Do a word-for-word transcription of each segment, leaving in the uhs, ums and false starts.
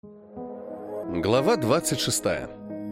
Глава двадцать шестая.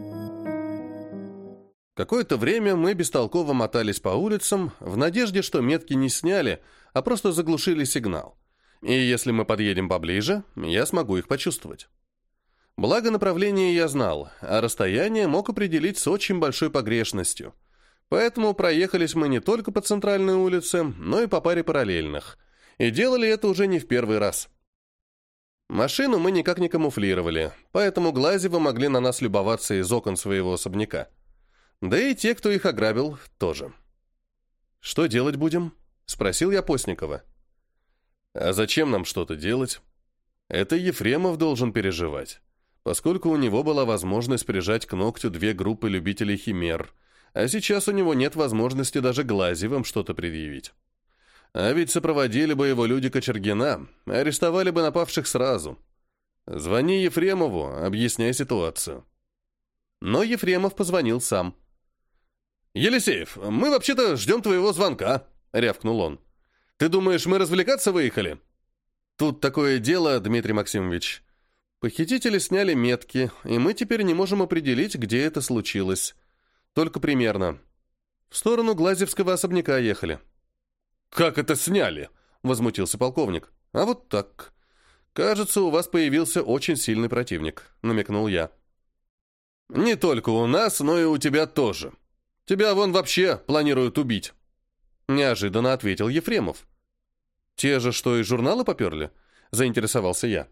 Какое-то время мы бестолково мотались по улицам, в надежде, что метки не сняли, а просто заглушили сигнал. И если мы подъедем поближе, я смогу их почувствовать. Благо направление я знал, а расстояние мог определить с очень большой погрешностью. Поэтому проехались мы не только по центральной улице, но и по паре параллельных. И делали это уже не в первый раз. Машину мы никак не камуфлировали, поэтому Глазьевы могли на нас любоваться из окон своего особняка. Да и те, кто их ограбил, тоже. «Что делать будем?» — спросил я Постникова. «А зачем нам что-то делать? Это Ефремов должен переживать, поскольку у него была возможность прижать к ногтю две группы любителей химер, а сейчас у него нет возможности даже Глазьевым что-то предъявить. А ведь сопроводили бы его люди Кочергина, арестовали бы напавших сразу. Звони Ефремову, объясняй ситуацию». Но Ефремов позвонил сам. «Елисеев, мы вообще-то ждем твоего звонка», — рявкнул он. «Ты думаешь, мы развлекаться выехали?» «Тут такое дело, Дмитрий Максимович. Похитители сняли метки, и мы теперь не можем определить, где это случилось. Только примерно. В сторону Глазьевского особняка ехали». «Как это сняли?» — возмутился полковник. «А вот так. Кажется, у вас появился очень сильный противник», — намекнул я. «Не только у нас, но и у тебя тоже. Тебя вон вообще планируют убить», — неожиданно ответил Ефремов. «Те же, что и журналы поперли?» — заинтересовался я.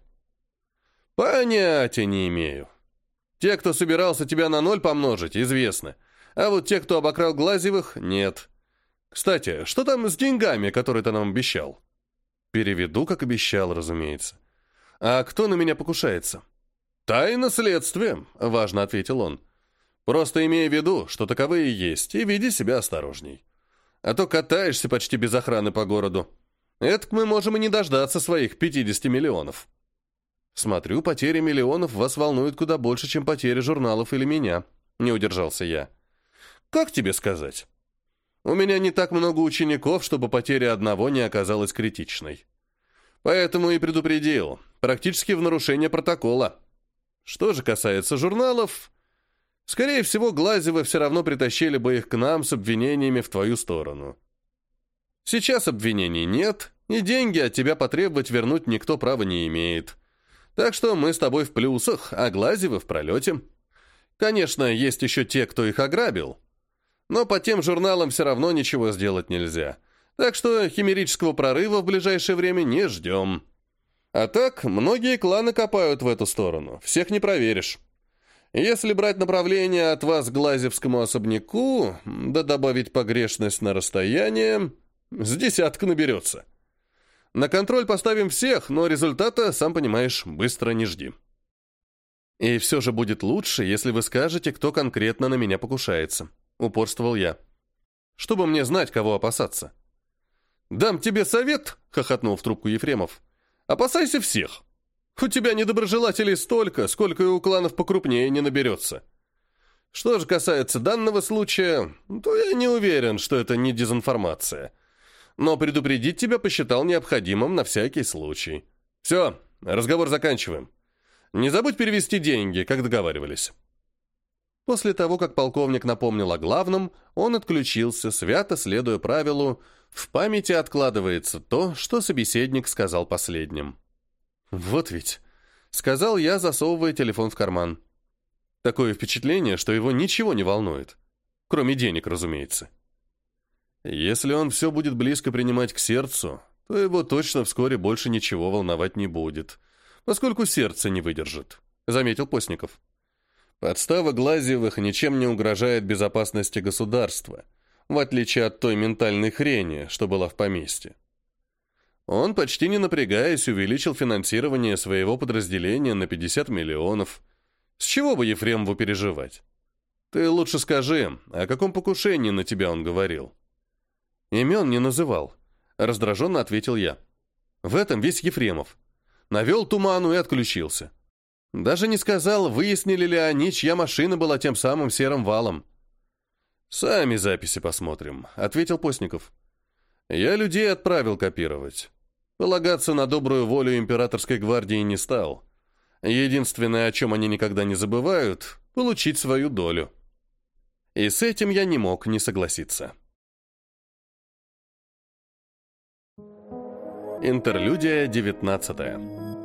«Понятия не имею. Те, кто собирался тебя на ноль помножить, известны. А вот те, кто обокрал Глазьевых, нет. Кстати, что там с деньгами, которые ты нам обещал?» «Переведу, как обещал, разумеется. А кто на меня покушается?» «Тайна следствия», — важно ответил он. «Просто имей в виду, что таковые есть, и веди себя осторожней. А то катаешься почти без охраны по городу. Этак мы можем и не дождаться своих пятидесяти миллионов». «Смотрю, потери миллионов вас волнуют куда больше, чем потери журналов или меня», — не удержался я. «Как тебе сказать? У меня не так много учеников, чтобы потеря одного не оказалась критичной. Поэтому и предупредил, практически в нарушение протокола. Что же касается журналов, скорее всего, Глазьевы все равно притащили бы их к нам с обвинениями в твою сторону. Сейчас обвинений нет, и деньги от тебя потребовать вернуть никто права не имеет. Так что мы с тобой в плюсах, а Глазьевы в пролете. Конечно, есть еще те, кто их ограбил, но по тем журналам все равно ничего сделать нельзя. Так что химерического прорыва в ближайшее время не ждем. А так, многие кланы копают в эту сторону. Всех не проверишь. Если брать направление от вас к Глазьевскому особняку, да добавить погрешность на расстояние, с десятка наберется. На контроль поставим всех, но результата, сам понимаешь, быстро не жди. И все же будет лучше, если вы скажете, кто конкретно на меня покушается. Упорствовал я. Чтобы мне знать, кого опасаться. «Дам тебе совет», — хохотнул в трубку Ефремов. «Опасайся всех. У тебя недоброжелателей столько, сколько и у кланов покрупнее не наберется. Что же касается данного случая, то я не уверен, что это не дезинформация. Но предупредить тебя посчитал необходимым на всякий случай. Все, разговор заканчиваем. Не забудь перевести деньги, как договаривались». После того, как полковник напомнил о главном, он отключился, свято следуя правилу «в памяти откладывается то, что собеседник сказал последним». «Вот ведь», — сказал я, засовывая телефон в карман. Такое впечатление, что его ничего не волнует. Кроме денег, разумеется. Если он все будет близко принимать к сердцу, то его точно вскоре больше ничего волновать не будет, поскольку сердце не выдержит, — заметил Постников. Подстава Глазьевых ничем не угрожает безопасности государства, в отличие от той ментальной хрени, что была в поместье. Он, почти не напрягаясь, увеличил финансирование своего подразделения на пятьдесят миллионов. С чего бы Ефремову переживать? Ты лучше скажи, о каком покушении на тебя он говорил? Имен не называл, раздраженно ответил я. В этом весь Ефремов. Навел туману и отключился. Даже не сказал, выяснили ли они, чья машина была тем самым серым валом. «Сами записи посмотрим», — ответил Постников. «Я людей отправил копировать. Полагаться на добрую волю императорской гвардии не стал. Единственное, о чем они никогда не забывают — получить свою долю. И с этим я не мог не согласиться. Интерлюдия девятнадцатая.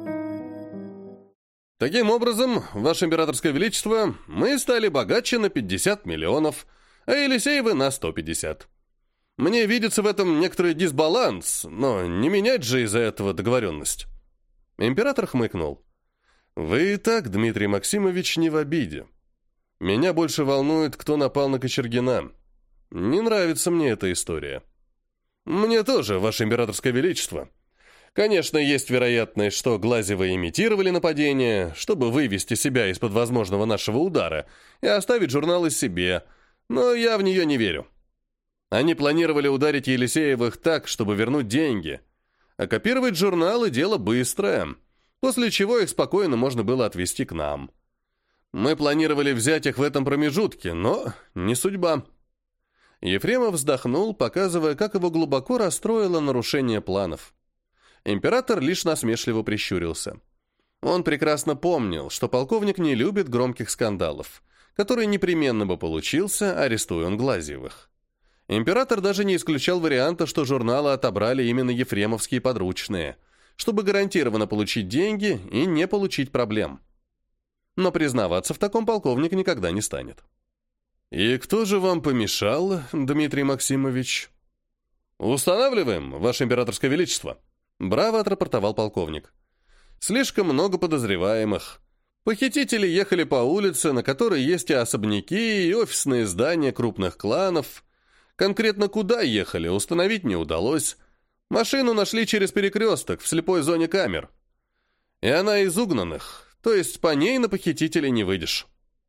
Таким образом, Ваше Императорское Величество, мы стали богаче на пятьдесят миллионов, а Елисеевы на сто пятьдесят. Мне видится в этом некоторый дисбаланс, но не менять же из-за этого договоренность. Император хмыкнул. Вы и так, Дмитрий Максимович, не в обиде. Меня больше волнует, кто напал на Кочергина. Не нравится мне эта история. Мне тоже, Ваше Императорское Величество. Конечно, есть вероятность, что Глазьевы имитировали нападение, чтобы вывести себя из-под возможного нашего удара и оставить журналы себе, но я в нее не верю. Они планировали ударить Елисеевых так, чтобы вернуть деньги. А копировать журналы – дело быстрое, после чего их спокойно можно было отвезти к нам. Мы планировали взять их в этом промежутке, но не судьба. Ефремов вздохнул, показывая, как его глубоко расстроило нарушение планов. Император лишь насмешливо прищурился. Он прекрасно помнил, что полковник не любит громких скандалов, который непременно бы получился, арестуя он Глазьевых. Император даже не исключал варианта, что журналы отобрали именно ефремовские подручные, чтобы гарантированно получить деньги и не получить проблем. Но признаваться в таком полковник никогда не станет. «И кто же вам помешал, Дмитрий Максимович?» «Устанавливаем, Ваше Императорское Величество», — браво отрапортовал полковник. «Слишком много подозреваемых. Похитители ехали по улице, на которой есть и особняки, и офисные здания крупных кланов. Конкретно куда ехали, установить не удалось. Машину нашли через перекресток, в слепой зоне камер. И она из угнанных, то есть по ней на похитителей не выйдешь».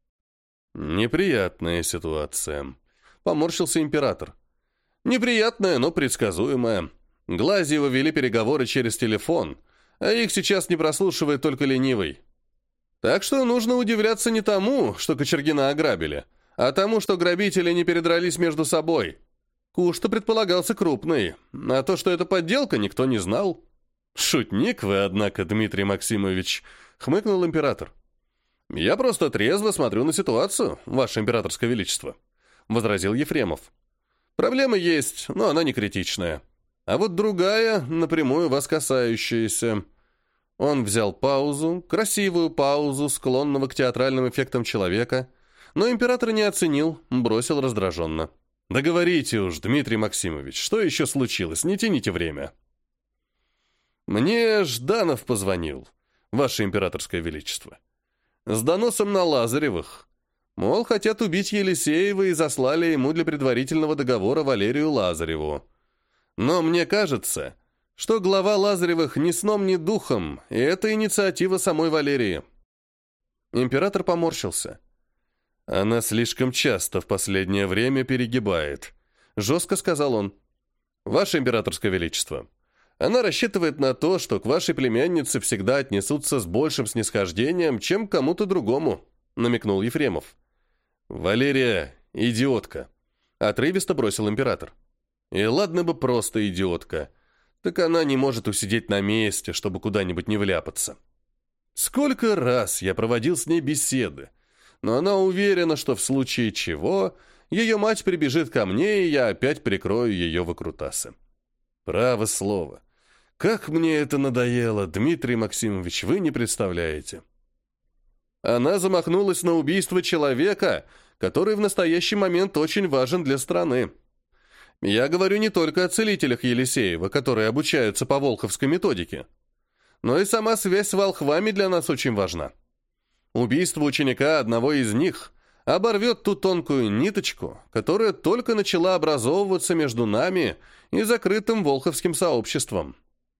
«Неприятная ситуация», — поморщился император. «Неприятная, но предсказуемая. Глазьевы вели переговоры через телефон, а их сейчас не прослушивает только ленивый. Так что нужно удивляться не тому, что Кочергина ограбили, а тому, что грабители не передрались между собой. Куш-то предполагался крупный, а то, что это подделка, никто не знал». «Шутник вы, однако, Дмитрий Максимович», — хмыкнул император. «Я просто трезво смотрю на ситуацию, Ваше Императорское Величество», — возразил Ефремов. «Проблема есть, но она не критичная. А вот другая, напрямую вас касающаяся». Он взял паузу, красивую паузу, склонного к театральным эффектам человека, но император не оценил, бросил раздраженно. «Да говорите уж, Дмитрий Максимович, что еще случилось? Не тяните время». «Мне Жданов позвонил, Ваше Императорское Величество, с доносом на Лазаревых. Мол, хотят убить Елисеева и заслали ему для предварительного договора Валерию Лазареву. Но мне кажется, что глава Лазаревых ни сном, ни духом, и это инициатива самой Валерии». Император поморщился. «Она слишком часто в последнее время перегибает», — жестко сказал он. «Ваше Императорское Величество, она рассчитывает на то, что к вашей племяннице всегда отнесутся с большим снисхождением, чем к кому-то другому», — намекнул Ефремов. «Валерия — идиотка», — отрывисто бросил император. «И ладно бы просто идиотка, так она не может усидеть на месте, чтобы куда-нибудь не вляпаться. Сколько раз я проводил с ней беседы, но она уверена, что в случае чего ее мать прибежит ко мне, и я опять прикрою ее выкрутасы. Право слово. Как мне это надоело, Дмитрий Максимович, вы не представляете». Она замахнулась на убийство человека, который в настоящий момент очень важен для страны. Я говорю не только о целителях Елисеева, которые обучаются по волховской методике, но и сама связь с волхвами для нас очень важна. Убийство ученика одного из них оборвет ту тонкую ниточку, которая только начала образовываться между нами и закрытым волховским сообществом.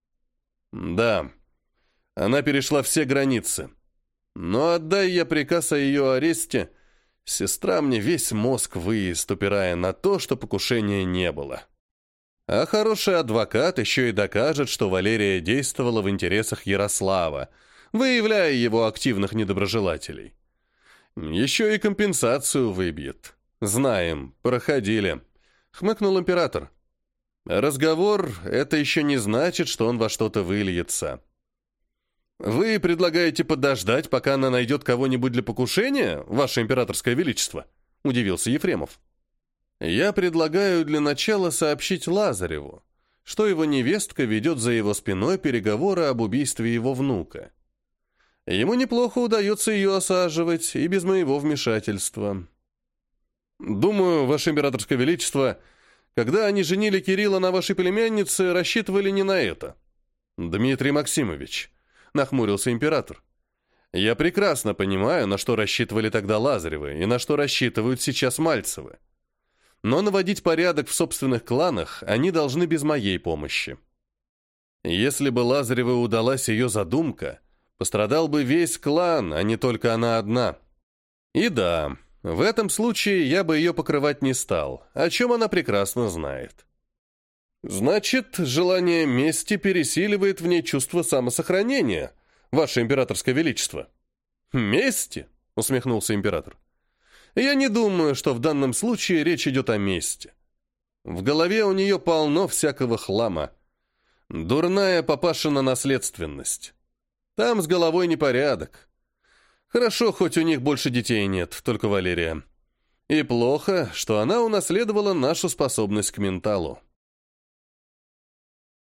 Да, она перешла все границы. Но отдай я приказ о ее аресте, сестра мне весь мозг выест, упирая на то, что покушения не было. А хороший адвокат еще и докажет, что Валерия действовала в интересах Ярослава, выявляя его активных недоброжелателей. Еще и компенсацию выбьет. Знаем, проходили. Хмыкнул император. Разговор — это еще не значит, что он во что-то выльется. Вы предлагаете подождать, пока она найдет кого-нибудь для покушения, ваше императорское величество? Удивился Ефремов. Я предлагаю для начала сообщить Лазареву, что его невестка ведет за его спиной переговоры об убийстве его внука. Ему неплохо удается ее осаживать и без моего вмешательства. Думаю, ваше императорское величество, когда они женили Кирилла на вашей племяннице, рассчитывали не на это. Дмитрий Максимович, нахмурился император, я прекрасно понимаю, на что рассчитывали тогда Лазаревы и на что рассчитывают сейчас Мальцевы. Но наводить порядок в собственных кланах они должны без моей помощи. Если бы Лазаревой удалась ее задумка, пострадал бы весь клан, а не только она одна. И да, в этом случае я бы ее покрывать не стал, о чем она прекрасно знает. Значит, желание мести пересиливает в ней чувство самосохранения, ваше императорское величество. Мести? Усмехнулся император. Я не думаю, что в данном случае речь идет о мести. В голове у нее полно всякого хлама. Дурная папашина наследственность. Там с головой непорядок. Хорошо, хоть у них больше детей нет, только Валерия. И плохо, что она унаследовала нашу способность к менталу.